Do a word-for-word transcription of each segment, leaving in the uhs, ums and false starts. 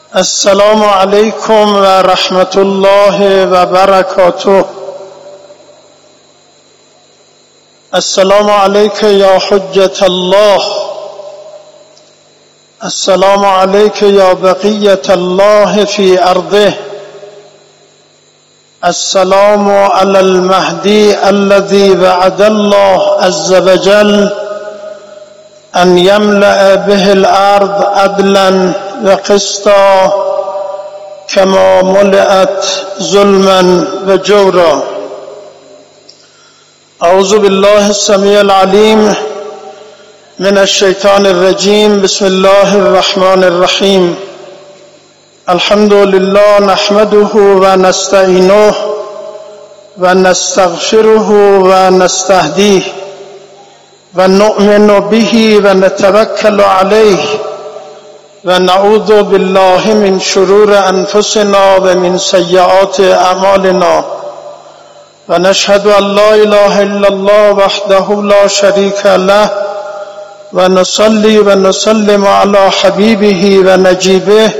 السلام علیکم و رحمت الله و برکاته. السلام علیک یا حجة الله، السلام علیک یا بقیة الله فی ارضه، السلام علی المهدی الذي وعد الله عز وجل ان يملأ به الارض عدلا وقسطا كما ملئت ظلما وجورا. اعوذ بالله السميع العليم من الشيطان الرجيم. بسم الله الرحمن الرحيم. الحمد لله نحمده ونستعينه ونستغفره ونستهديه ونؤمن به ونتوكل عليه ونعوذ بالله من شرور أنفسنا ومن سيئات أعمالنا، ونشهد أن لا إله إلا الله وحده لا شريك له، ونصلي ونسلم على حبيبه ونجيبه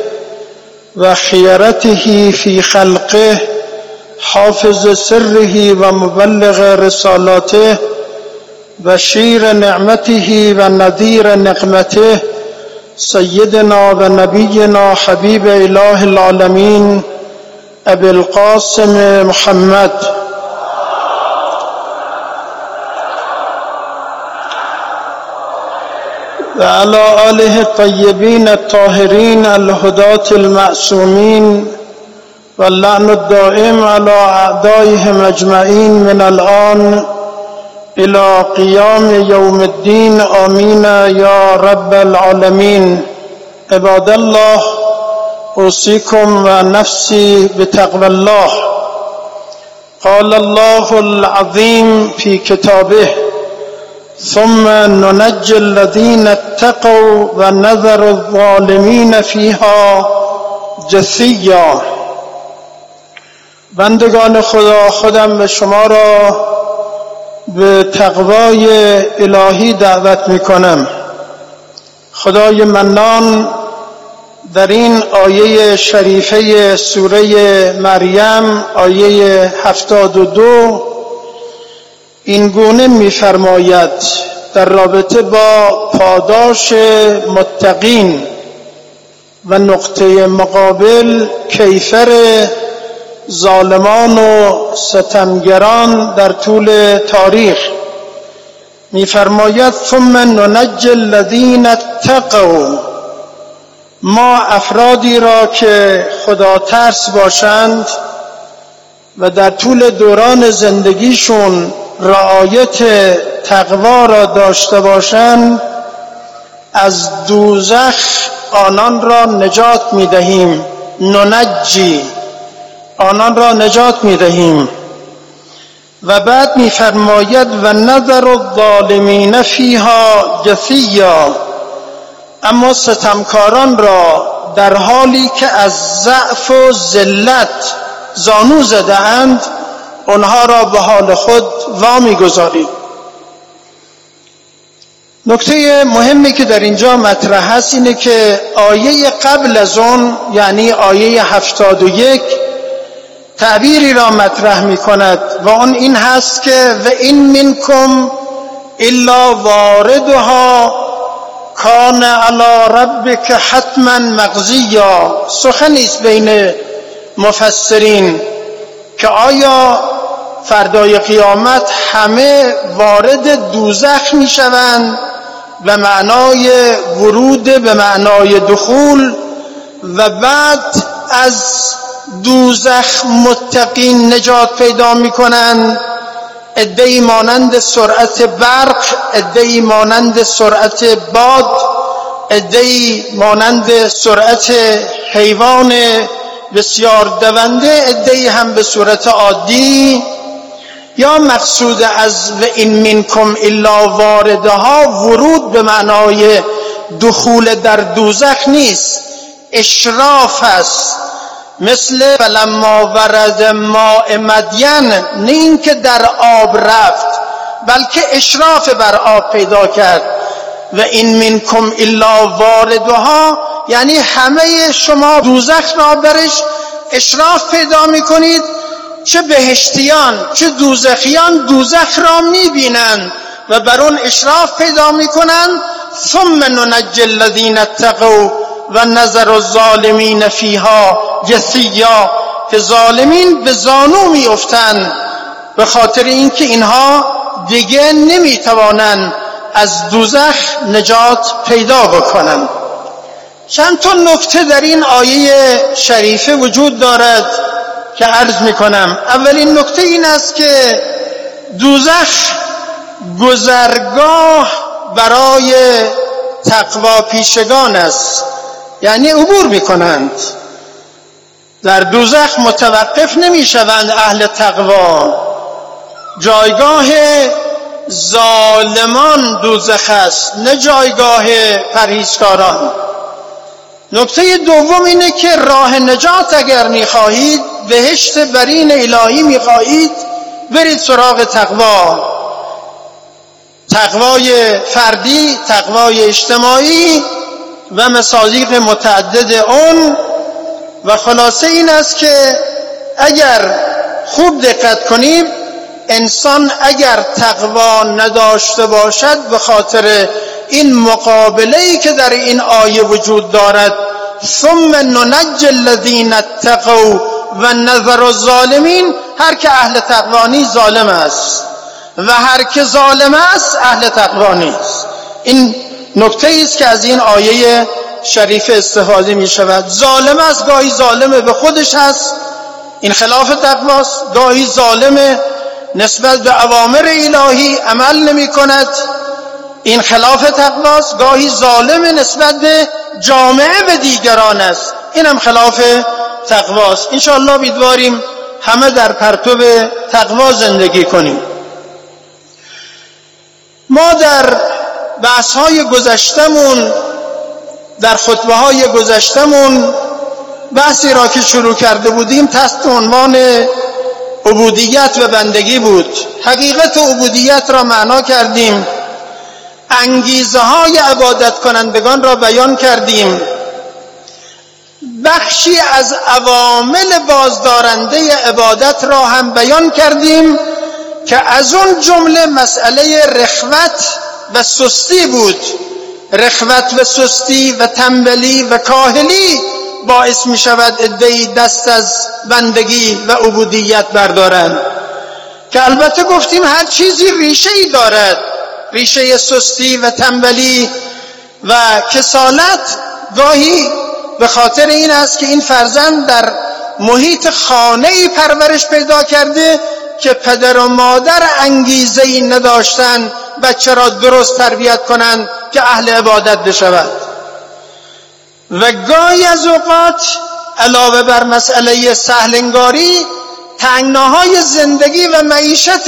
وخيرته في خلقه، حافظ سره ومبلغ رسالته، بشير نعمته ونذير نقمته، سيدنا ونبينا حبيب إله العالمين أبي القاسم محمد وعلى آله الطيبين الطاهرين الهداة المعصومين، واللعن الدائم على أعدائهم أجمعين من الآن إلى قيام يوم الدين. آمين يا رب العالمين. عباد الله، أوصيكم ونفسي بتقوى الله. قال الله العظيم في كتابه: ثم ننجي الذين اتقوا ونذر الظالمين فيها جثيا. بندگان خدا، خودم به شما را به تقوای الهی دعوت میکنم. خدای منان در این آیه شریفه سوره مریم، آیه هفتاد و دو، این گونه میفرماید در رابطه با پاداش متقین و نقطه مقابل کیفر ظالمان و ستمگران در طول تاریخ. می‌فرماید ثم ننجی الذین اتقوا، ما افرادی را که خدا ترس باشند و در طول دوران زندگیشون رعایت تقوا را داشته باشند، از دوزخ آنان را نجات می‌دهیم. ننجی، آنان را نجات می‌دهیم. و بعد می‌فرماید و نذر الظالمین فیها جثیا، اما ستمکاران را در حالی که از ضعف و ذلت زانو زده‌اند، آنها را به حال خود وامی‌گذارید. نکته مهمی که در اینجا مطرح است اینه که آیه قبل از اون، یعنی آیه هفتاد و یک، تعبیری را مطرح می کند و اون این هست که و این منکم الا واردها کان علی ربک حتما مقضیا. سخنی است بین مفسرین که آیا فردای قیامت همه وارد دوزخ می شوند به معنای ورود، به معنای دخول، و بعد از دوزخ متقین نجات پیدا میکنند؟ عده‌ای مانند سرعت برق، عده‌ای مانند سرعت باد، عده‌ای مانند سرعت حیوان بسیار دونده، عده‌ای هم به صورت عادی. یا مقصود از و این منکم الا واردها ورود به معنای دخول در دوزخ نیست، اشراف است. مثل فلما ورد ماء مدین، نه این که در آب رفت، بلکه اشراف بر آب پیدا کرد. و این منکم الا واردها یعنی همه شما دوزخ را برش اشراف پیدا میکنید، چه بهشتیان چه دوزخیان دوزخ را میبینند و بر اون اشراف پیدا میکنند. ثم ننجی الذین اتقوا و نذر الظالمین فیها جثیا، که ظالمین به زانو میافتند به خاطر اینکه اینها دیگه نمیتوانند از دوزخ نجات پیدا بکنند. چند تا نکته در این آیه شریفه وجود دارد که عرض میکنم. اولین نکته این است که دوزخ گذرگاه برای تقوا پیشگان است، یعنی عبور میکنند. در دوزخ متوقف نمیشوند اهل تقوا. جایگاه ظالمان دوزخ است، نه جایگاه پرهیزکاران. نکته دوم اینه که راه نجات اگر میخواهید، بهشت برین الهی میخواهید، برید سراغ تقوا. تقوای فردی، تقوای اجتماعی و مصادیق متعدد اون. و خلاصه این است که اگر خوب دقت کنیم، انسان اگر تقوا نداشته باشد به خاطر این مقابله‌ای که در این آیه وجود دارد، ثم ننجی الذین اتقوا و نذر الظالمین، هر که اهل تقوا نیست ظالم است و هر که ظالم است اهل تقوا نیست. این نکته است که از این آیه شریف استفاده می شود. ظالم است، گاهی ظالم به خودش هست، این خلاف تقواست. گاهی ظالم نسبت به اوامر الهی عمل نمی کند، این خلاف تقواست. گاهی ظالم نسبت به جامعه و دیگران است، این هم خلاف تقواست. انشاءالله امیدواریم همه در پرتو تقوا زندگی کنیم. ما در بحث‌های گذشتمون، در خطبه‌های گذشتمون بحثی را که شروع کرده بودیم تحت عنوان عبودیت و بندگی بود. حقیقت عبودیت را معنا کردیم، انگیزه های عبادت کنندگان را بیان کردیم، بخشی از عوامل بازدارنده عبادت را هم بیان کردیم که از اون جمله مسئله رخوت و سستی بود. رخوت و سستی و تنبلی و کاهلی باعث می شود عده‌ای دست از بندگی و عبودیت بردارند، که البته گفتیم هر چیزی ریشه‌ای دارد. ریشه سستی و تنبلی و کسالت گاهی به خاطر این است که این فرزند در محیط خانه‌ای پرورش پیدا کرده که پدر و مادر انگیزه‌ای نداشتند بچه را درست تربیت کنند که اهل عبادت بشود. و گاهی از اوقات علاوه بر مسئله سهلنگاری، تنگناهای زندگی و معیشت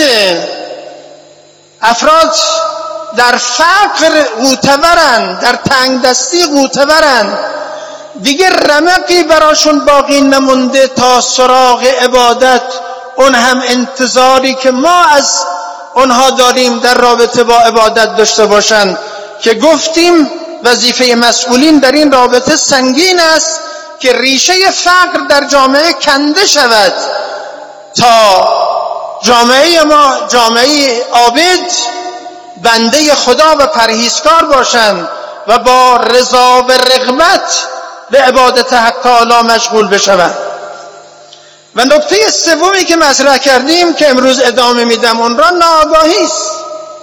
افراد در فقر غوطه‌ورند، در تنگ دستی غوطه‌ورند، دیگه رمقی براشون باقی نمونده تا سراغ عبادت. اون هم انتظاری که ما از اونها داریم در رابطه با عبادت داشته باشند، که گفتیم وظیفه مسئولین در این رابطه سنگین است که ریشه فقر در جامعه کنده شود تا جامعه ما جامعه عابد، بنده خدا و پرهیزکار باشند و با رضا و رغبت به عبادت حق تعالی مشغول بشوند. و نکته سومی که مطرح کردیم که امروز ادامه میدم اون را، ناآگاهی است.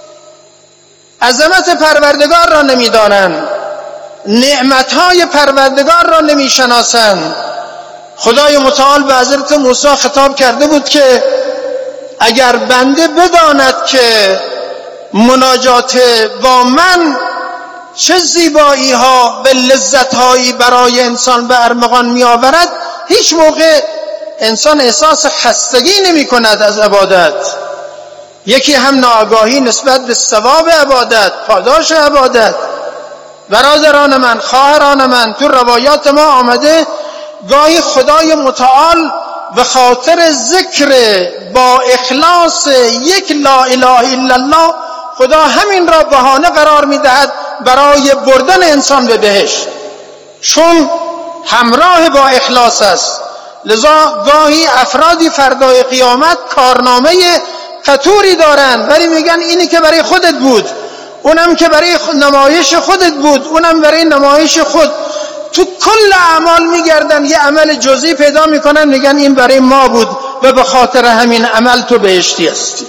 عظمت پروردگار را نمیدانند، نعمتهای پروردگار را نمیشناسند. خدای متعال به حضرت موسی خطاب کرده بود که اگر بنده بداند که مناجات با من چه زیبایی ها و لذت هایی برای انسان به ارمغان می آورد، هیچ موقع انسان احساس خستگی نمی کند از عبادت. یکی هم ناآگاهی نسبت به ثواب عبادت، پاداش عبادت. برادران من، خواهران من، تو روایات ما آمده گاهی خدای متعال به خاطر ذکر با اخلاص یک لا اله الا الله، خدا همین را بهانه قرار می‌دهد برای بردن انسان به بهشت. چون همراه با اخلاص است. لذا گاهی افرادی فردای قیامت کارنامه قطوری دارن ولی میگن اینی که برای خودت بود، اونم که برای نمایش خودت بود، اونم برای نمایش خود. تو کل اعمال میگردن یه عمل جزئی پیدا میکنن میگن این برای ما بود و به خاطر همین عمل تو بهشتی هستی.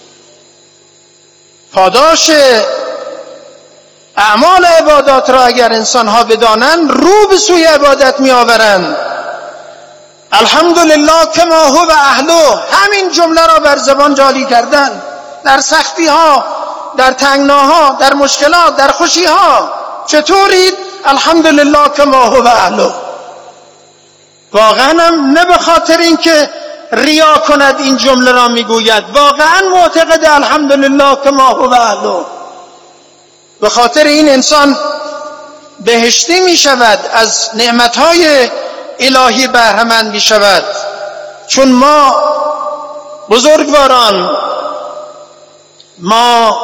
پاداش اعمال عبادات را اگر انسان ها بدانن رو به سوی عبادت می آورند. الحمدلله کما هو اهله، همین جمله را بر زبان جاری کردن در سختی ها، در تنگناها، در مشکلات، در خوشی ها. چطورید؟ الحمدلله کما هو اهله. واقعا هم نه به خاطر اینکه ریا کند این جمله را میگوید، واقعا معتقد الحمدلله کما هو اهله. به خاطر این انسان بهشتی می شود، از نعمتهای الهی بهره‌مند می شود. چون ما بزرگواران، ما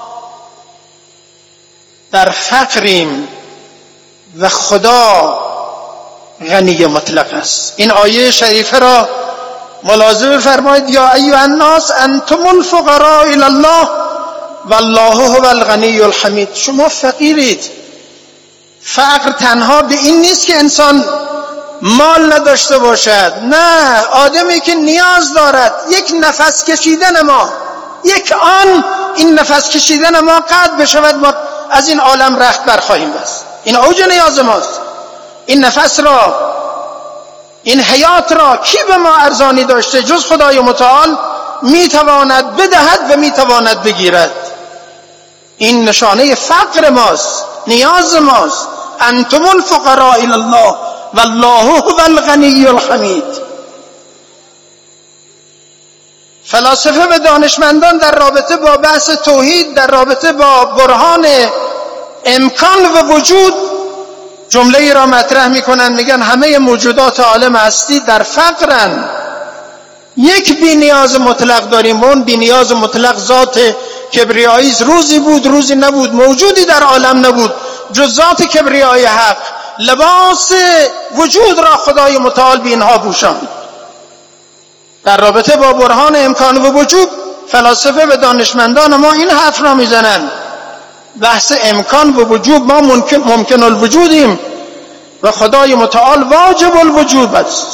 در فقریم و خدا غنی مطلق است. این آیه شریفه را ملاحظه بفرمایید. یا ایها الناس انتم الفقراء الی الله والله هو الغنی الحمید. شما فقیرید. فقر تنها به این نیست که انسان مال نداشته باشد، نه، آدمی که نیاز دارد یک نفس کشیدن ما، یک آن این نفس کشیدن ما قطع بشود، ما از این عالم رخت برخواهیم بست. این اوج نیاز ماست. این نفس را، این حیات را کی به ما ارزانی داشته جز خدای متعال؟ میتواند بدهد و میتواند بگیرد. این نشانه فقر ماست، نیاز ماست. انتم الفقراء الی الله والله هو الغنی الحمید. فلاسفه و دانشمندان در رابطه با بحث توحید، در رابطه با برهان امکان و وجود، جمله ای را مطرح میکنن، میگن همه موجودات عالم هستی در فقرن. یک بی نیاز مطلق داریم، اون بی نیاز مطلق ذات کبریایی، روزی بود روزی نبود، موجودی در عالم نبود جز ذات کبریای حق. لباس وجود را خدای متعال به اینها پوشاند. در رابطه با برهان امکان و وجود، فلاسفه و دانشمندان ما این حرف را میزنند، بحث امکان و وجود، ما ممکن, ممکن الوجودیم و خدای متعال واجب الوجود است.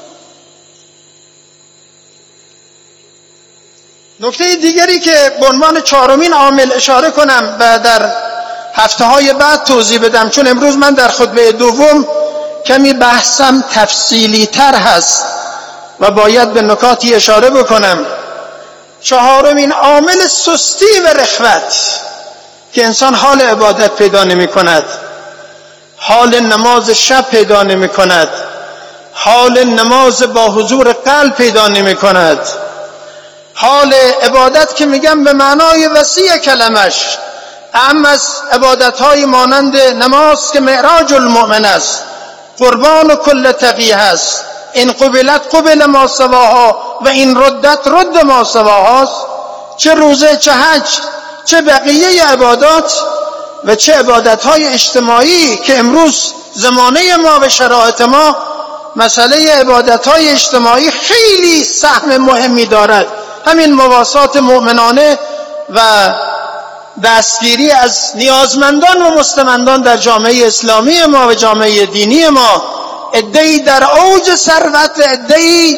نکته دیگری که به عنوان چهارمین عامل اشاره کنم و در هفته های بعد توضیح بدم، چون امروز من در خطبه دوم کمی بحثم تفصیلی تر هست و باید به نکاتی اشاره بکنم. چهارمین عامل سستی و رخوت که انسان حال عبادت پیدا نمی کند، حال نماز شب پیدا نمی کند، حال نماز با حضور قلب پیدا نمی کند، حال عبادت که میگم به معنای وسیع کلمش، اهم از عبادت‌های مانند نماز که معراج المؤمن است، قربان کل تقی است، این قبلت قبل ما سواها و این ردت رد ما سواهاست. چه روزه، چه حج، چه بقیه عبادات و چه عبادت‌های اجتماعی که امروز زمانه ما و شرایط ما مسئله عبادت‌های اجتماعی خیلی سهم مهمی دارد. همین مواسات مؤمنانه و دستگیری از نیازمندان و مستمندان در جامعه اسلامی ما و جامعه دینی ما، عده‌ای در اوج ثروت و عده‌ای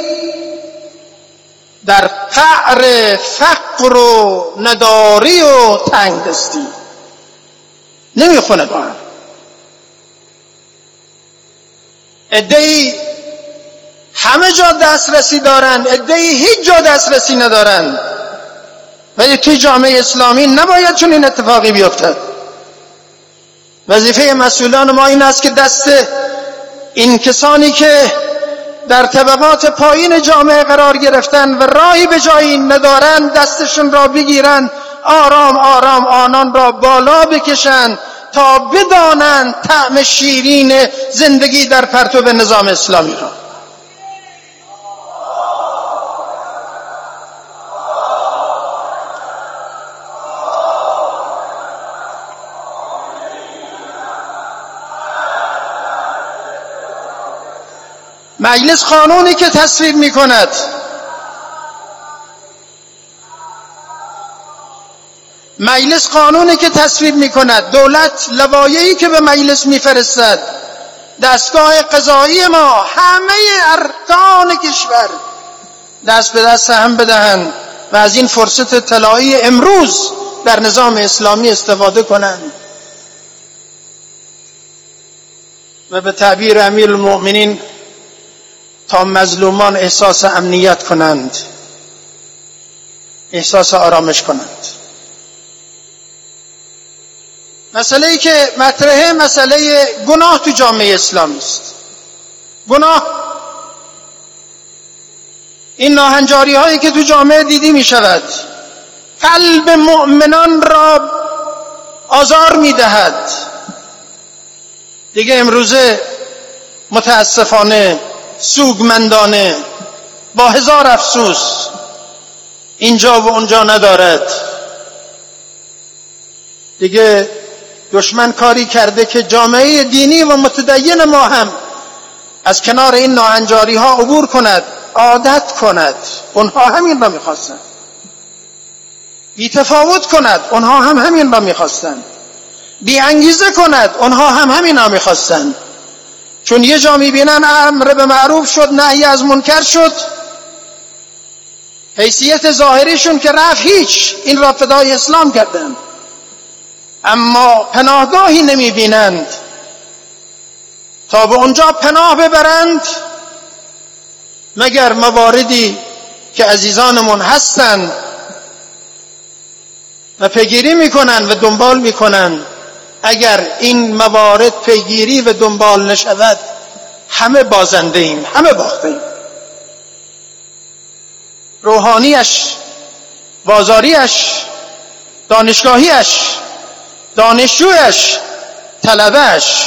در قعر فقر و نداری و تنگدستی. نمیخونه با هم. عده‌ای همه جا دسترسی دارن، عده‌ای هیچ جا دسترسی ندارن. ولی توی جامعه اسلامی نباید چون این اتفاقی بیفتد. وظیفه مسئولان ما این است که دست این کسانی که در طبقات پایین جامعه قرار گرفتن و راهی به جایی ندارن دستشون را بگیرن، آرام آرام آنان را بالا بکشن تا بدانند طعم شیرین زندگی در پرتو نظام اسلامی را. مجلس قانونی که تصویب می کند، مجلس قانونی که تصویب می کند، دولت لوایحی که به مجلس می فرستد، دستگاه قضایی ما، همه ارکان کشور دست به دست هم بدهند و از این فرصت طلایی امروز در نظام اسلامی استفاده کنند و به تعبیر امیرالمؤمنین تا مظلومان احساس امنیت کنند، احساس آرامش کنند. مسئله ای که مطرحه مسئله گناه تو جامعه اسلامی است. گناه، این ناهنجاری هایی که تو جامعه دیدی می شود، قلب مؤمنان را آزار می دهد. دیگه امروزه متاسفانه سوگمندانه با هزار افسوس اینجا و اونجا ندارد. دیگه دشمن کاری کرده که جامعه دینی و متدین ما هم از کنار این ناهنجاری ها عبور کند، عادت کند. اونها همین را میخواستند. بی تفاوت کند، اونها هم همین را میخواستند. بی انگیزه کند، اونها هم همین را میخواستند. چون یه جا میبینن امر به معروف شد، نهی از منکر شد، حیثیت ظاهریشون که رفت، هیچ، این را فدای اسلام کردند. اما پناهگاهی نمیبینند تا به اونجا پناه ببرند، مگر مواردی که عزیزانمون هستند و پیگیری میکنن و دنبال میکنن. اگر این موارد پیگیری و دنبال نشود، همه بازنده ایم، همه باخته ایم. روحانیش، بازاریش، دانشگاهیش، دانشجویش، طلبهش،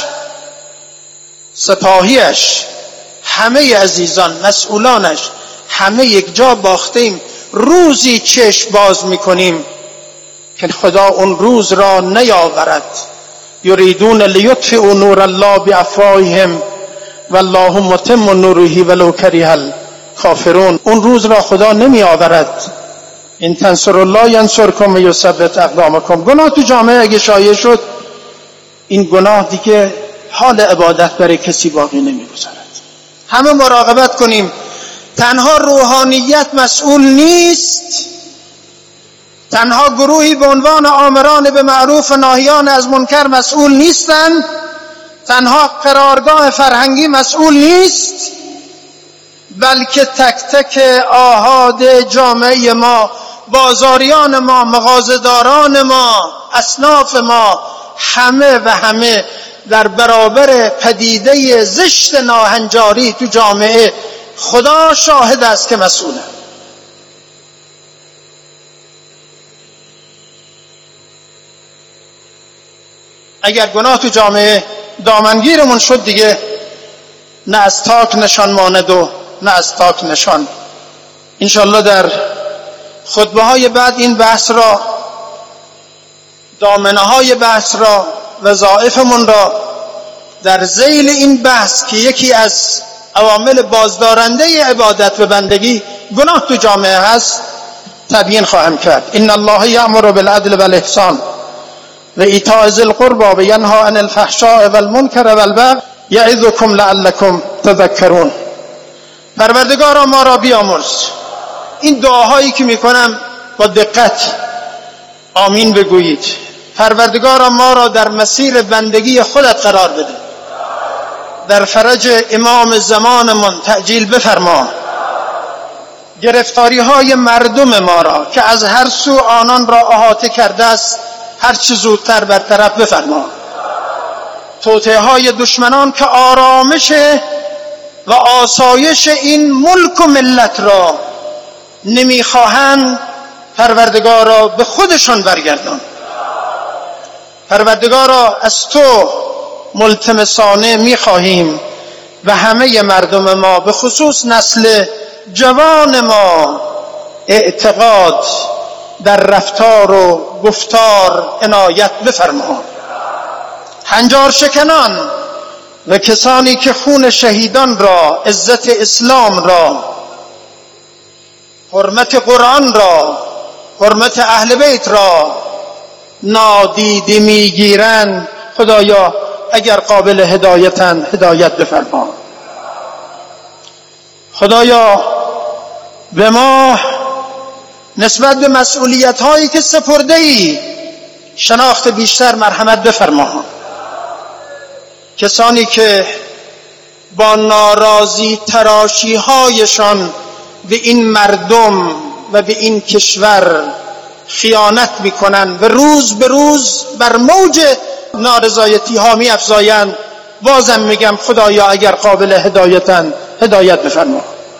سپاهیش، همه عزیزان، مسئولانش، همه یک جا باخته ایم. روزی چشم باز میکنیم که خدا اون روز را نیاورد. یریدون لیطفئوا نور الله بافواههم والله متم نوره ولو کره الکافرون. اون روز را خدا نمی آورد. ان تنصروا الله ینصرکم و یثبت اقدامکم. گناه تو جامعه اگه شایع شد، این گناه دیگه حال عبادت برای کسی باقی نمیگذارد. همه مراقبت کنیم. تنها روحانیت مسئول نیست، تنها گروهی به عنوان آمران به معروف و ناهیان از منکر مسئول نیستند، تنها قرارگاه فرهنگی مسئول نیست، بلکه تک تک آحاد جامعه ما، بازاریان ما، مغازه‌داران ما، اصناف ما، همه و همه در برابر پدیده زشت ناهنجاری تو جامعه خدا شاهد است که مسئوله. اگر گناه تو جامعه دامنگیرمون شد، دیگه نه از تاک نشان ماند و نه از تاک نشان. انشالله در خطبه های بعد این بحث را، دامنه های بحث را، وظایفمون را در ذیل این بحث که یکی از عوامل بازدارنده عبادت و بندگی گناه تو جامعه هست تبیین خواهم کرد. ان الله یأمر بالعدل والاحسان و ایتاء ذی القربى و ینهی عن الفحشاء والمنکر والبغی یعظکم لعلکم تذکرون. پروردگارا ما را بیامرز. این دعاهایی که میکنم با دقت آمین بگویید. پروردگارا ما را در مسیر بندگی خودت قرار بده. در فرج امام زمانمون تعجیل بفرما. گرفتاری های مردم ما را که از هر سو آنان را احاطه کرده است هر چه زودتر برطرف بفرما. توطئه های دشمنان که آرامش و آسایش این ملک و ملت را نمیخواهند، پروردگارا به خودشان برگردان. پروردگارا از تو ملتمسانه میخواهیم و همه مردم ما، به خصوص نسل جوان ما، اعتقاد در رفتار و گفتار عنایت بفرما. هنجار شکنان و کسانی که خون شهیدان را، عزت اسلام را، حرمت قرآن را، حرمت اهل بیت را نادیده میگیرند، خدایا اگر قابل هدایتند هدایت بفرما. خدایا به ما نسبت به مسئولیت هایی که سپرده ای شناخت بیشتر مرحمت بفرما. کسانی که با ناراضی تراشی هایشان به این مردم و به این کشور خیانت میکنند و روز به روز بر موج نارضایتی ها می افزایند، بازم میگم خدایا اگر قابل هدایتند هدایت بفرما.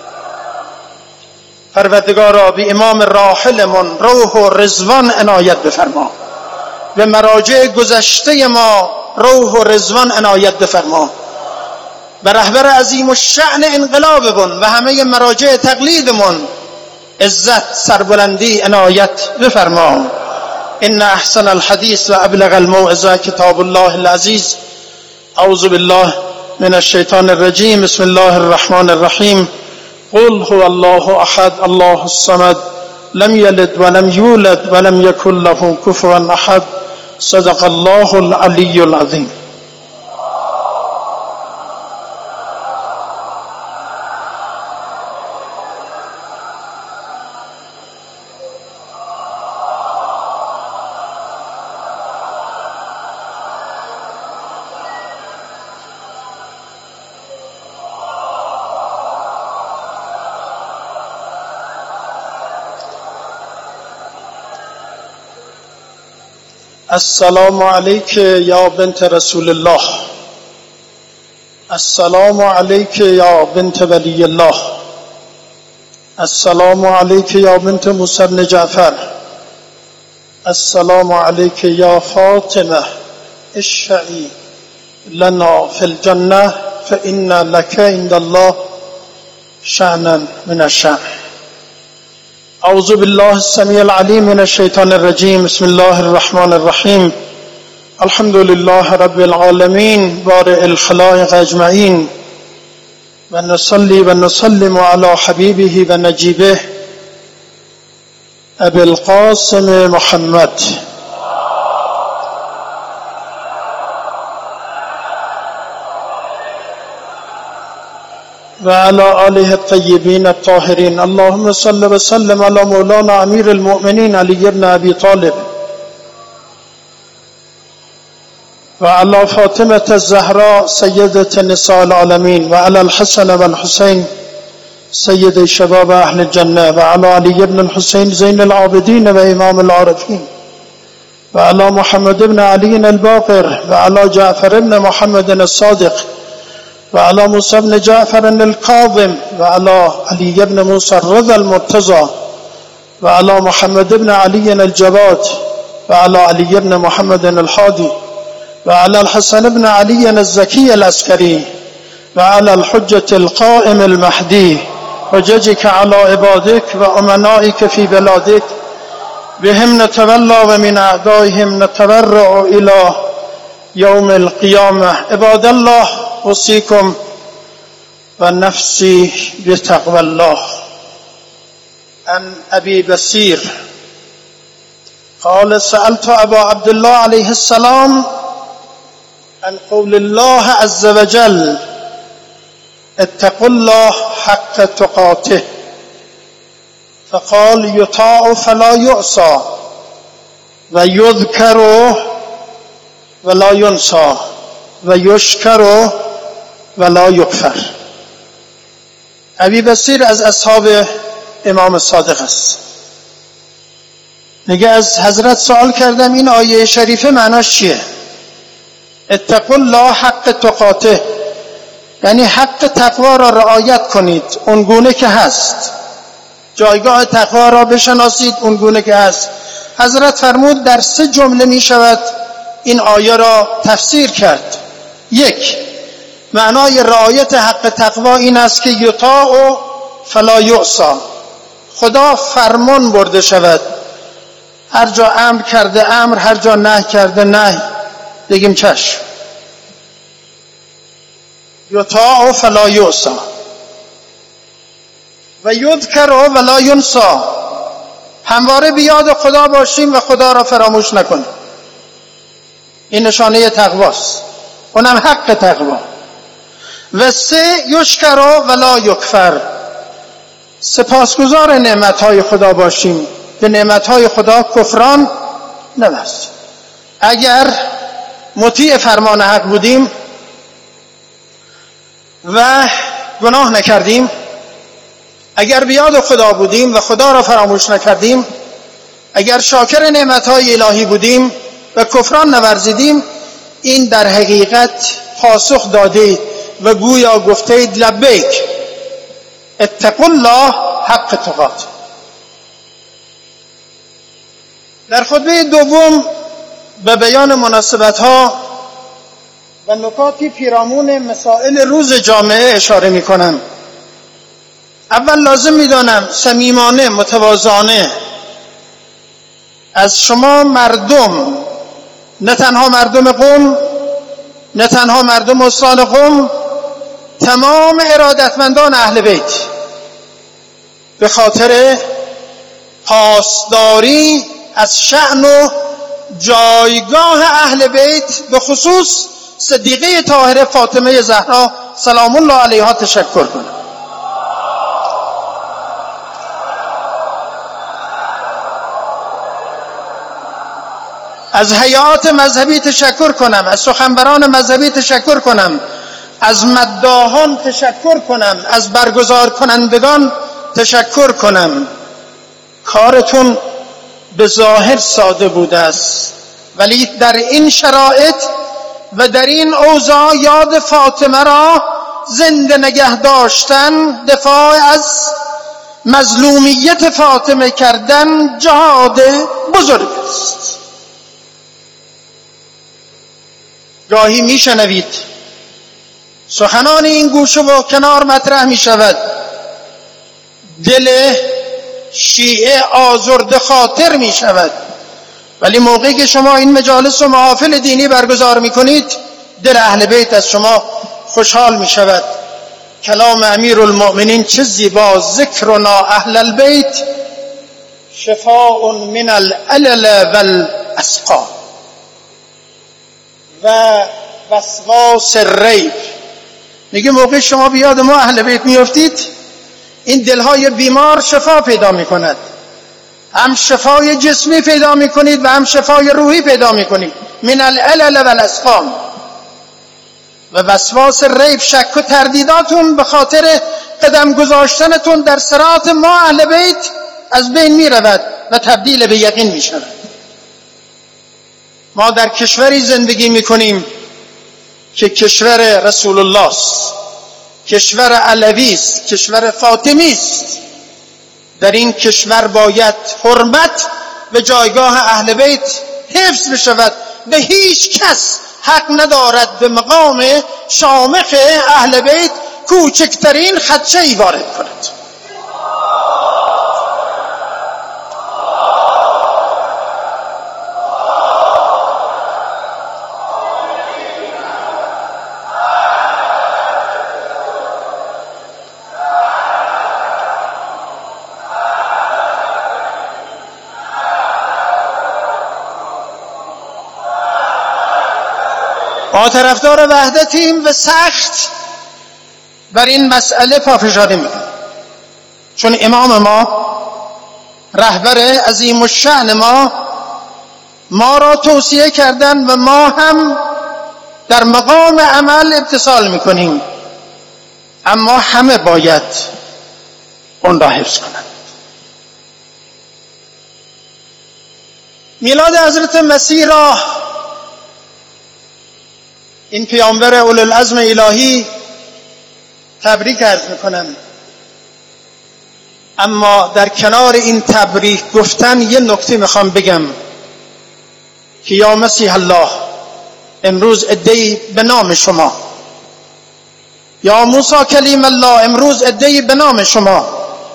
پروردگارا به امام راحلمون روح و رضوان عنایت بفرما، به مراجع گذشته ما روح و رضوان عنایت بفرما، به رهبر عظیم الشأن انقلابمون و همه مراجع تقلیدمون عزت سربلندی عنایت بفرما. ان احسن الحديث وابلغ الموعظه كتاب الله العزيز. اعوذ بالله من الشيطان الرجيم. بسم الله الرحمن الرحيم. قل هو الله احد الله الصمد لم يلد ولم يولد ولم يكن له كفوا احد. صدق الله العلي العظيم. السلام عليك يا بنت رسول الله. السلام عليك يا بنت ولي الله. السلام عليك يا بنت موسى بن جعفر. السلام عليك يا فاطمة اشفعي لنا في الجنة فإن لك عند الله شأنا من الشأن. أعوذ بالله السميع العليم من الشيطان الرجيم. بسم الله الرحمن الرحيم. الحمد لله رب العالمين بارئ الخلائق أجمعين، ونصلي ونسلم على حبيبه ونجيبه أبي القاسم محمد وعلى آله الطيبين الطاهرين. اللهم صل وسلم على مولانا أمير المؤمنين علي بن أبي طالب وعلى فاطمة الزهراء سيدة نساء العالمين وعلى الحسن والحسين سيد شباب أهل الجنة وعلى علي بن الحسين زين العابدين وإمام العارفين وعلى محمد بن علي الباقر وعلى جعفر بن محمد الصادق وعلى موسى بن جعفر الكاظم وعلى علي بن موسى الرضا المرتضى وعلى محمد بن علي الجواد وعلى علي بن محمد الحادي وعلى الحسن بن علي الزكي العسكري وعلى الحجة القائم المهدي حججك على عبادك وأمنائك في بلادك بهم نتولى ومن أعدائهم نتبرأ إلى يوم القيامة. عباد الله أوصيكم ونفسي بتقوى الله. عن أبي بصير قال سألت أبا عبد الله عليه السلام عن قول الله عز وجل اتقوا الله حق تقاته فقال يطاع فلا يعصى ويذكر ولا ينسى ويشكر ولا یکفر. ابی بصیر از اصحاب امام صادق است. میگه از حضرت سوال کردم این آیه شریفه معناش چیه؟ اتقوا الله حق تقاته، یعنی حق تقوا را رعایت کنید اون گونه که هست، جایگاه تقوا را بشناسید اون گونه که هست. حضرت فرمود در سه جمله می شود این آیه را تفسیر کرد. یک، معنای رعایت حق تقوا این است که یطاع فلا یعصی، خدا فرمان برده شود، هر جا امر کرده امر، هر جا نهی کرده نهی، بگیم چشم. یطاع فلا یعصی و یذکر ولا ینسی. همواره بیاد خدا باشیم و خدا را فراموش نکنیم. این نشانه تقواست، اونم حق تقوا. و سه یشکر ولا یکفر. سپاسگزار نعمتهای خدا باشیم، به نعمتهای خدا کفران نورزیم. اگر مطیع فرمان حق بودیم و گناه نکردیم، اگر بیاد خدا بودیم و خدا را فراموش نکردیم، اگر شاکر نعمتهای الهی بودیم و کفران نورزیدیم، این در حقیقت پاسخ داده و گویا گفتید لبیک اتقوا الله حق تقاته. در خطبه دوم به بیان مناسبت‌ها و نکاتی پیرامون مسائل روز جامعه اشاره می‌کنم. اول لازم می‌دانم صمیمانه متواضعانه از شما مردم، نه تنها مردم قم، نه تنها مردم استان قم، تمام ارادتمندان اهل بیت به خاطر پاسداری از شأن و جایگاه اهل بیت، به خصوص صدیقه طاهره فاطمه زهرا سلام الله علیها تشکر کنم. از هیئات مذهبی تشکر کنم، از سخنوران مذهبی تشکر کنم، از مداحان تشکر کنم، از برگزار کنندگان تشکر کنم. کارتون به ظاهر ساده بوده است، ولی در این شرایط و در این اوضاع یاد فاطمه را زنده نگه داشتن، دفاع از مظلومیت فاطمه کردن جهاد بزرگ است. گاهی میشنوید سخنان این گوشه و کنار مطرح می شود، دل شیعه آزرده خاطر می شود، ولی موقعی که شما این مجالس و محافل دینی برگزار می کنید، دل اهل بیت از شما خوشحال می شود. کلام امیر المؤمنین چه زیبا، ذکرنا اهل البیت شفاء من العلل والاسقام و وسواس الریب. میگه موقع شما بیاد ما اهل بیت میافتید، این دلهای بیمار شفا پیدا میکند. هم شفای جسمی پیدا میکنید و هم شفای روحی پیدا میکنید. من العلل والاسقام و وسواس ریب، شک و تردیداتون به خاطر قدم گذاشتنتون در صراط ما اهل بیت از بین میرود و تبدیل به یقین میشود. ما در کشوری زندگی میکنیم که کشور رسول الله است، کشور علوی است، کشور فاطمی است. در این کشور باید حرمت و جایگاه اهل بیت حفظ بشود و هیچ کس حق ندارد به مقام شامخ اهل بیت کوچکترین خدشه‌ای وارد کند. ما طرفدار وحدتیم و سخت بر این مسئله پافشاری میکنیم، چون امام ما، رهبر عظیم الشأن ما، ما را توصیه کردن و ما هم در مقام عمل اتصال میکنیم، اما همه باید اون را حفظ کنند. میلاد حضرت مسیح را این پیامبر اولوالعزم الهی تبریک عرض میکنم، اما در کنار این تبریک گفتن یه نکته میخوام بگم که یا مسیح الله، امروز عده‌ای به نام شما، یا موسی کلیم الله، امروز عده‌ای به نام شما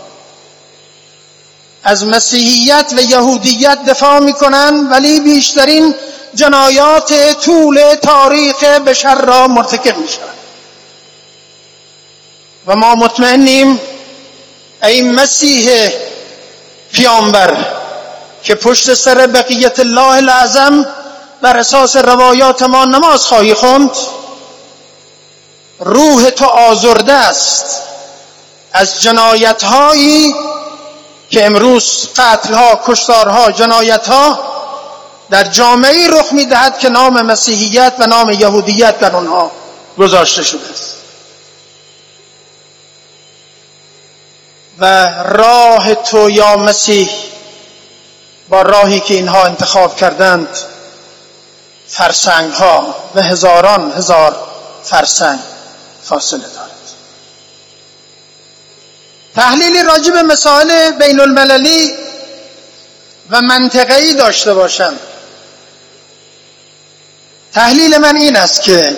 از مسیحیت و یهودیت دفاع میکنن، ولی بیشترین جنایات طول تاریخ بشر را مرتکب میشن. و ما مطمئنیم ای مسیح پیامبر که پشت سر بقیت الله الاعظم بر اساس روایات ما نماز خواهی خوند، روح تو آزرده است از جنایت‌هایی که امروز قتل‌ها، کشتارها، جنایت‌ها در جامعه‌ای رخ می‌دهد که نام مسیحیت و نام یهودیت در آنها گذاشته شده است. و راه تو یا مسیح با راهی که اینها انتخاب کردند فرسنگ‌ها و هزاران هزار فرسنگ فاصله دارد. تحلیلی راجع به مسائل بین المللی و منطقه‌ای داشته باشم، تحلیل من این است که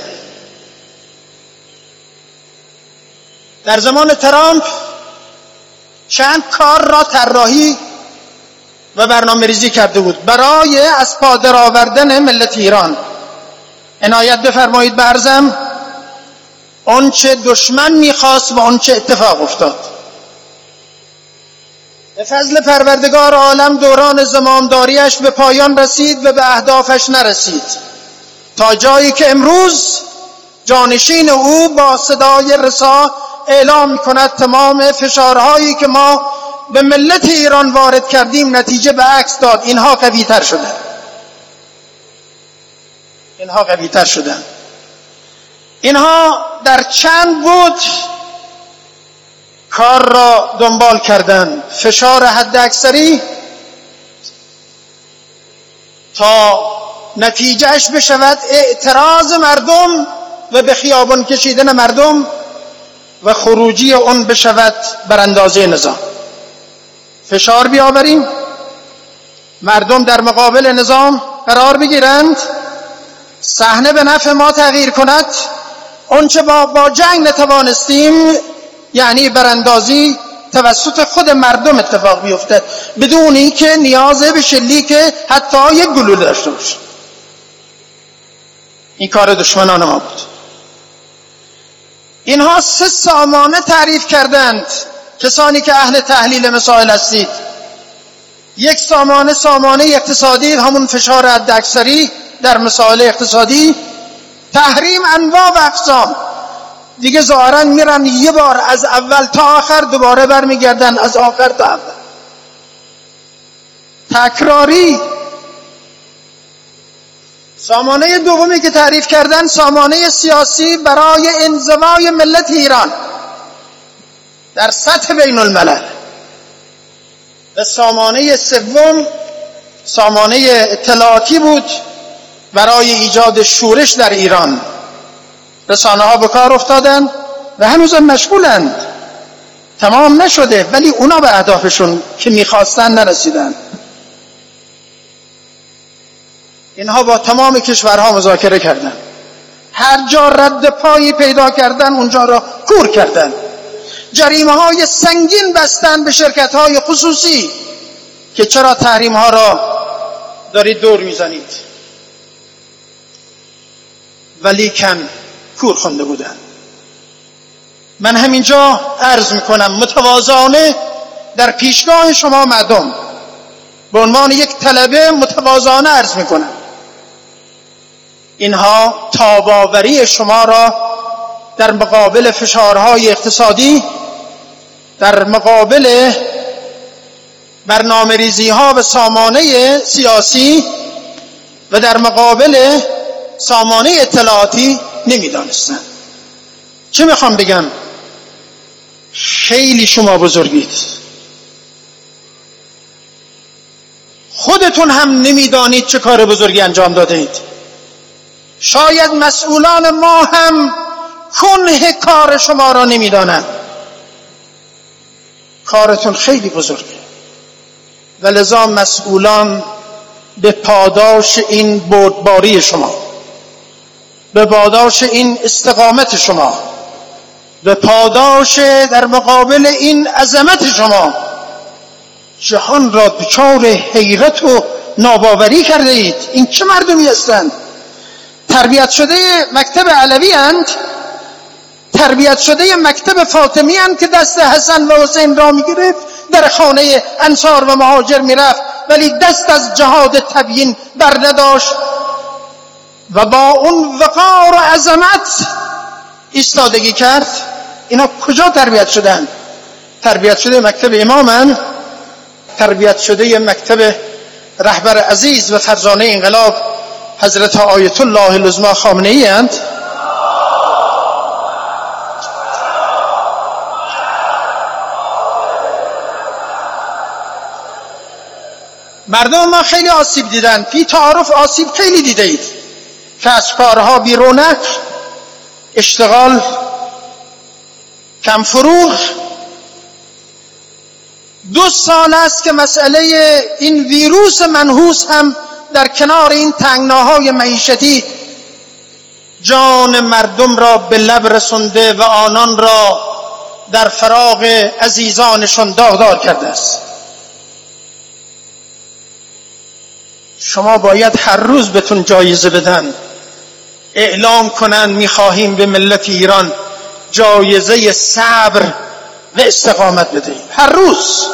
در زمان ترامپ چند کار را طراحی و برنامه ریزی کرده بود برای از پا در آوردن ملت ایران. عنایت بفرمایید به عرضم اون چه دشمن میخواست و اون چه اتفاق افتاد. به فضل پروردگار عالم دوران زمامداریش به پایان رسید و به اهدافش نرسید، تا جایی که امروز جانشین او با صدای رسا اعلام می‌کند تمام فشارهایی که ما به ملت ایران وارد کردیم نتیجه به عکس داد. اینها قوی‌تر شدند. اینها قوی‌تر شدند. اینها در چند بود کار را دنبال کردند. فشار حد اکثری تا نتیجهش بشود اعتراض مردم و به خیابان کشیدن مردم و خروجی اون بشود بر اندازه نظام. فشار بیاوریم، مردم در مقابل نظام قرار بگیرند، صحنه به نفع ما تغییر کند، اون چه با, با جنگ نتوانستیم یعنی براندازی توسط خود مردم اتفاق بیفتد بدون اینکه نیاز به شلیک حتی یک گلوله داشته باشه. این کار دشمنان ما بود. اینها سه سامانه تعریف کردند کسانی که اهل تحلیل مسائل هستید. یک سامانه سامانه اقتصادی، همون فشار حداکثری در مسائل اقتصادی، تحریم انواع و اقسام. دیگه ظاهرا میرن یه بار از اول تا آخر دوباره برمیگردن از آخر تا اول، تکراری. سامانه دومی که تعریف کردن سامانه سیاسی برای انزوای ملت ایران در سطح بین الملل. و سامانه سوم سامانه اطلاعاتی بود برای ایجاد شورش در ایران. رسانه ها به کار افتادن و هنوز مشغولند، تمام نشده، ولی اونا به اهدافشون که میخواستن نرسیدن. اینها با تمام کشورها مذاکره کردن، هر جا رد پایی پیدا کردن اونجا را کور کردن، جریمه های سنگین بستن به شرکت های خصوصی که چرا تحریم ها را دارید دور میزنید، ولی کم کور خونده بودن. من همینجا عرض میکنم متواضعانه در پیشگاه شما مردم به عنوان یک طلبه متواضعانه عرض میکنم اینها تاباوری شما را در مقابل فشارهای اقتصادی، در مقابل برنامه‌ریزی ها و سامانه سیاسی و در مقابل سامانه اطلاعاتی نمیدانستن. چه میخوام بگم؟ خیلی شما بزرگید، خودتون هم نمیدانید چه کار بزرگی انجام داده اید. شاید مسئولان ما هم کنه کار شما را نمیدانند. کارتون خیلی بزرگه و لذا مسئولان به پاداش این بردباری شما، به پاداش این استقامت شما، به پاداش در مقابل این عظمت شما جهان را دچار حیرت و ناباوری کرده اید. این چه مردمی هستند؟ تربیت شده مکتب علوی اند، تربیت شده مکتب فاطمی هستند که دست حسن و حسین را میگرفت، در خانه انصار و مهاجر میرفت، ولی دست از جهاد تبیین بر نداشت و با اون وقار و عظمت ایستادگی کرد. اینا کجا تربیت شدن؟ تربیت شده مکتب امامن، تربیت شده مکتب رهبر عزیز و فرزانه انقلاب حضرت آیت الله العظمی خامنه‌ای اند. مردم ما خیلی آسیب دیدن، بی تعارف آسیب خیلی دیده اید. کسب کارها بی رونق، اشتغال کم فروغ. دو سال است که مسئله این ویروس منحوس هم در کنار این تنگناهای معیشتی جان مردم را به لب رسونده و آنان را در فراق عزیزانشان داغدار کرده است. شما باید هر روز بهتون جایزه بدن، اعلام کنن میخواهیم به ملت ایران جایزه صبر و استقامت بدهیم هر روز.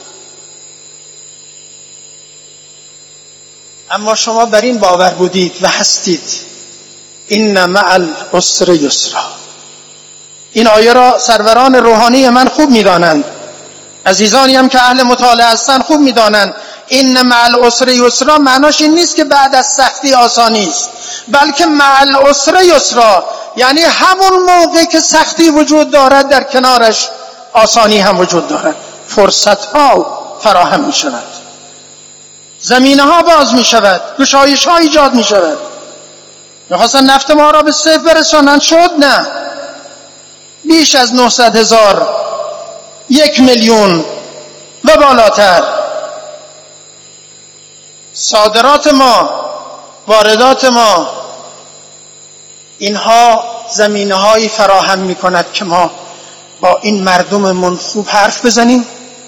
اما شما بر این باور بودید و هستید این مع العسر یسرا. این آیه را سروران روحانی من خوب میدانند، عزیزانی هم که اهل مطالعه هستند خوب میدانند. این مع العسر یسرا معناش این نیست که بعد از سختی آسانی است، بلکه مع العسر یسرا یعنی همون موقع که سختی وجود دارد در کنارش آسانی هم وجود دارد، فرصت ها فراهم می شود، زمینه ها باز می شود، گشایش ها ایجاد می شود. میخواستن نفت ما را به صفر برسانند، شد؟ نه، بیش از نهصد هزار، یک میلیون و بالاتر. صادرات ما، واردات ما، اینها زمینه هایی فراهم می کند که ما با این مردممون خوب حرف بزنیم،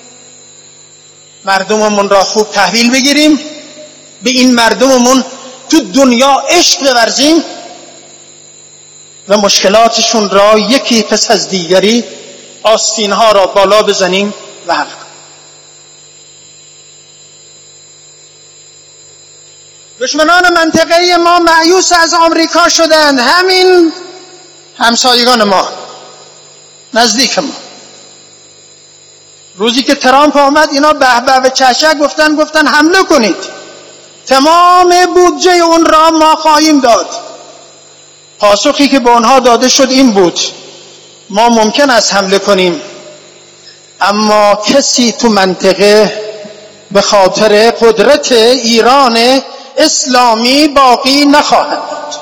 مردممون را خوب تحویل بگیریم، به این مردممون تو دنیا عشق بورزیم و مشکلاتشون را یکی پس از دیگری آستینها را بالا بزنیم و حل کنیم. دشمنان منطقه ما مایوس از آمریکا شدند، همین همسایگان ما، نزدیک ما. روزی که ترامپ آمد اینا به به و چشک گفتن گفتن حمله کنید، تمام بودجه اون را ما خواهیم داد. پاسخی که به اونها داده شد این بود: ما ممکن است حمله کنیم، اما کسی تو منطقه به خاطر قدرت ایران اسلامی باقی نخواهد بود.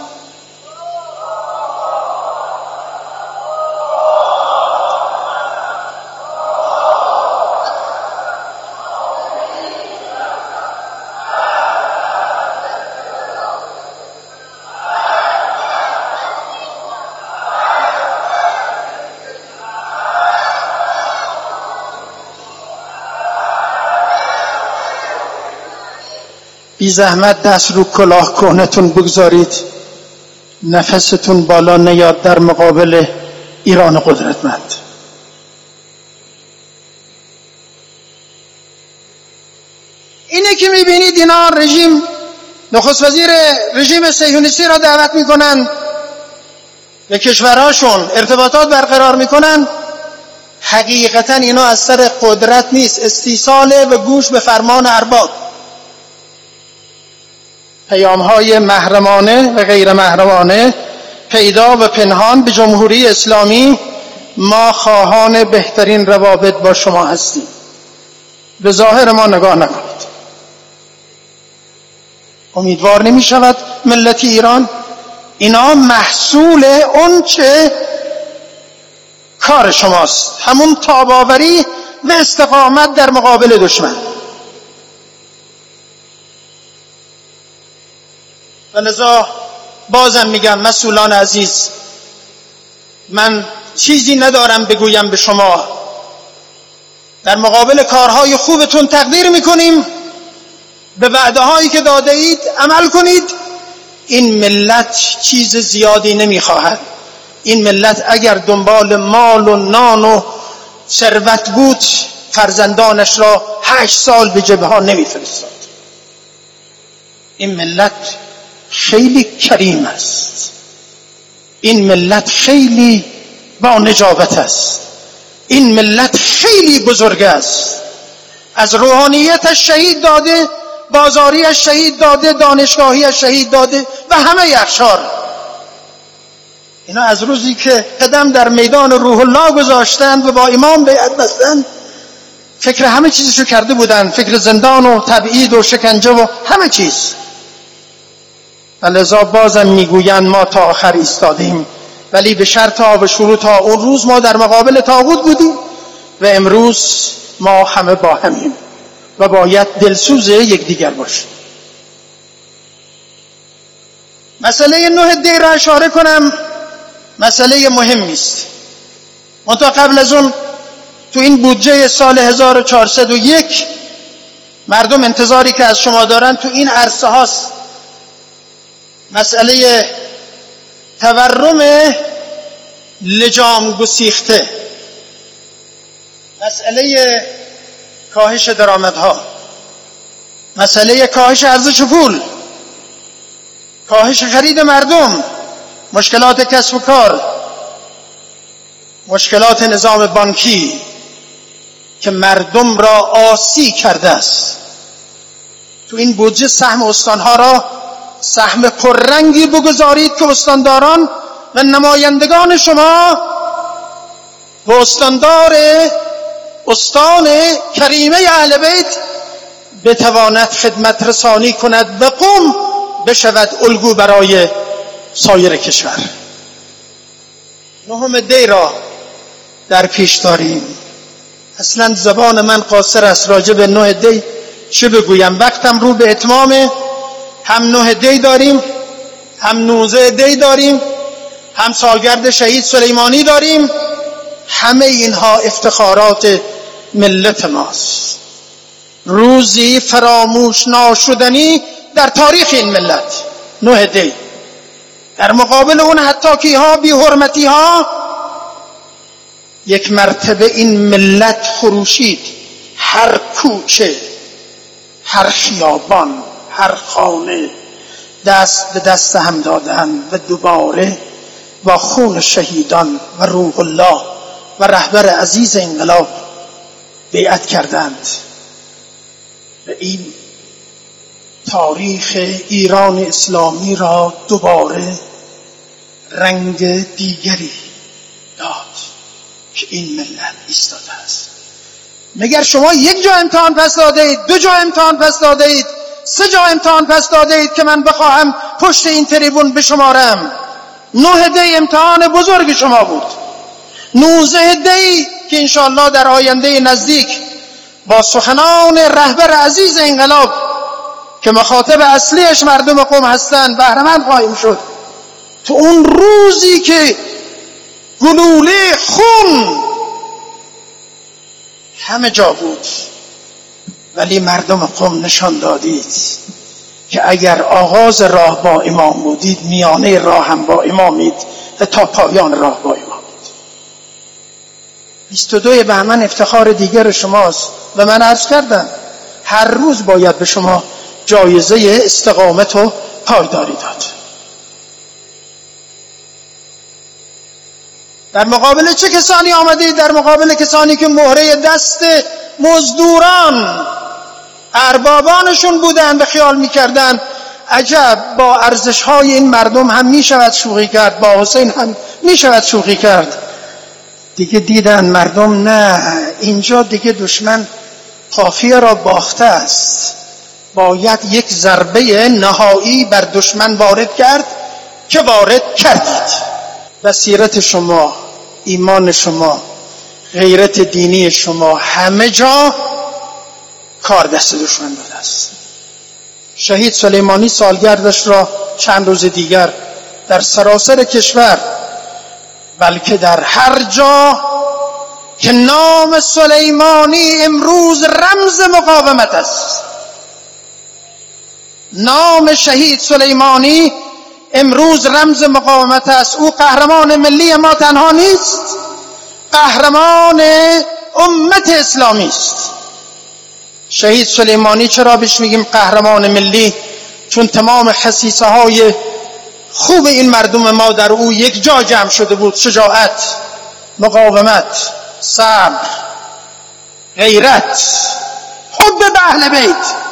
بی زحمت دست رو کلاه کهنتون بگذارید، نفستون بالا نیاد در مقابل ایران قدرتمند. اینه که میبینید اینا رژیم، نخست وزیر رژیم صهیونیستی را دعوت میکنن، به کشورهاشون ارتباطات برقرار میکنن. حقیقتا اینا از سر قدرت نیست، استیصاله و گوش به فرمان ارباب. پیام‌های محرمانه و غیر محرمانه پیدا و پنهان به جمهوری اسلامی: ما خواهان بهترین روابط با شما هستیم، به ظاهر ما نگاه نکنید. امیدوار نمی شود ملت ایران؟ اینا محصول اون چه کار شماست، همون تاباوری و استقامت در مقابل دشمن. و لذا بازم میگم مسئولان عزیز، من چیزی ندارم بگویم به شما، در مقابل کارهای خوبتون تقدیر میکنیم، به وعده هایی که داده اید عمل کنید. این ملت چیز زیادی نمیخواهد، این ملت اگر دنبال مال و نان و ثروت بود فرزندانش را هشت سال به جبهه ها نمیفرستاد. این ملت خیلی کریم است، این ملت خیلی با نجابت است، این ملت خیلی بزرگ است. از روحانیتش شهید داده، بازاریش شهید داده، دانشگاهیش شهید داده و همه اخشار. اینا از روزی که قدم در میدان روح الله گذاشتند و با امام بیعت بستند فکر همه چیزشو کرده بودند، فکر زندان و تبعید و شکنجه و همه چیز. و لذا بازم میگویند ما تا آخر ایستادیم، ولی به شرط ها و شروط ها. اون روز ما در مقابل طاغوت بودیم و امروز ما همه با همیم و باید دلسوز یکدیگر باشیم. مسئله نه دی را اشاره کنم، مسئله مهمی است. منتها قبل از اون تو این بودجه سال هزار و چهارصد و یک مردم انتظاری که از شما دارن تو این عرصه هاست. مسئله تورم لجام گسیخته، مسئله کاهش درآمدها، مسئله کاهش ارزش پول، کاهش خرید مردم، مشکلات کسب و کار، مشکلات نظام بانکی که مردم را آسی کرده است. تو این بودجه سهم استانها را سهم پررنگی بگذارید که استانداران و نمایندگان شما و استاندار استان کریمه اهل بیت بتواند خدمت رسانی کند و قم بشود الگو برای سایر کشور. نهم دی را در پیش داریم. اصلا زبان من قاصر است راجع به نه دی چه بگویم، وقتم رو به اتمامه. هم نه دی داریم، هم نوزده دی داریم، هم سالگرد شهید سلیمانی داریم. همه اینها افتخارات ملت ماست، روزی فراموش ناشدنی در تاریخ این ملت. نه دی در مقابل اون حتاکی ها، بی حرمتی ها، یک مرتبه این ملت خروشید. هر کوچه، هر خیابان، هر خانه دست به دست هم دادن و دوباره با خون شهیدان و روح الله و رهبر عزیز انقلاب بیعت کردند و این تاریخ ایران اسلامی را دوباره رنگ دیگری داد که این ملت ایستاده است. مگر شما یک جا امتحان پس داده اید، دو جا امتحان پس داده اید، سه جا امتحان پس داده اید که من بخواهم پشت این تریبون بشمارم؟ نه دی امتحان بزرگ شما بود. نوزده دی که انشاءالله در آینده نزدیک با سخنان رهبر عزیز انقلاب که مخاطب اصلیش مردم قم هستند بهره‌مند خواهیم شد. تو اون روزی که گلوله خون همه جا بود، ولی مردم قم نشان دادید که اگر آغاز راه با امام بودید، میانه راه هم با امامید و تا پایان راه با امامید. بیست و دو بهمن افتخار دیگر شماست و من عرض کردم هر روز باید به شما جایزه استقامت و پایداری داد. در مقابل چه کسانی آمدید؟ در مقابل کسانی که مهره دست مزدوران اربابانشون بودند و خیال میکردند عجب با ارزش‌های این مردم هم میشود شوخی کرد، با حسین هم میشود شوخی کرد. دیگه دیدن مردم نه، اینجا دیگه دشمن قافیه را باخته است، باید یک ضربه نهایی بر دشمن وارد کرد که وارد کردید. بصیرت شما، ایمان شما، غیرت دینی شما همه جا کار دست دشمن داده است. شهید سلیمانی سالگردش را چند روز دیگر در سراسر کشور، بلکه در هر جا که نام سلیمانی امروز رمز مقاومت است، نام شهید سلیمانی امروز رمز مقاومت است. او قهرمان ملی ما تنها نیست، قهرمان امت اسلامی است. شهید سلیمانی چرا بهش میگیم قهرمان ملی؟ چون تمام خصیصه های خوب این مردم ما در او یک جا جمع شده بود: شجاعت، مقاومت، صبر، غیرت، حب به اهل بیت.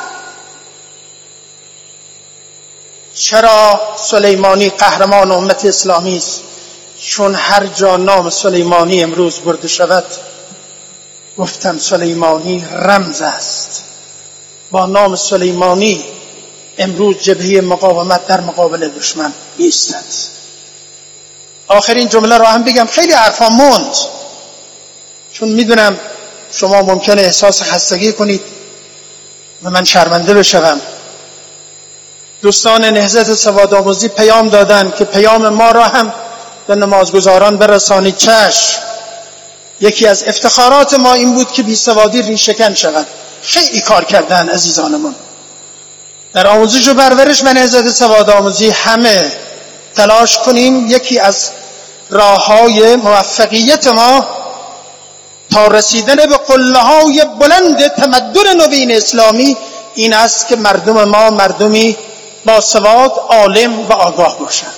چرا سلیمانی قهرمان امت اسلامی است؟ چون هر جا نام سلیمانی امروز برده شود، گفتم سلیمانی رمز است. با نام سلیمانی امروز جبهه مقاومت در مقابل دشمن ایستد. آخرین جمله را هم بگم، خیلی حرفا موند، چون میدونم شما ممکنه احساس خستگی کنید و من شرمنده بشوم. دوستان نهضت سوادآموزی پیام دادن که پیام ما را هم به نمازگزاران برسانید. چشم. یکی از افتخارات ما این بود که بیسوادی ریشه‌کن شود. خیلی کار کردن عزیزانمون در آموزش و پرورش و نهضت سوادآموزی. همه تلاش کنیم. یکی از راه‌های موفقیت ما تا رسیدن به قله‌های بلند تمدن نوین اسلامی این است که مردم ما مردمی با سواد، عالم و آگاه باشند.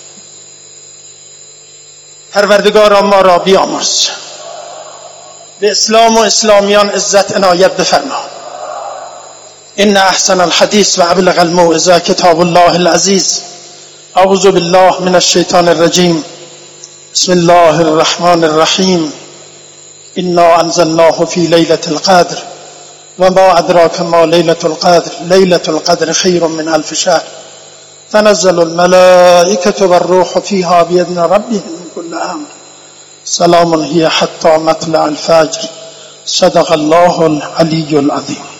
پروردگارا ما را بیامرز، به اسلام و اسلامیان عزت عنایت بفرما. ان احسن الحدیث و ابلغ الموعظه کتاب الله العزیز. اعوذ بالله من الشیطان الرجیم. بسم الله الرحمن الرحیم. انا انزلناه فی لیلة القدر و ما ادراک ما لیلة القدر. لیلة القدر خیر من الف شهر. تنزل الملائکة والروح فیها باذن ربهم من كل امر. سلام هی حتی مطلع الفجر. صدق الله العلی العظیم.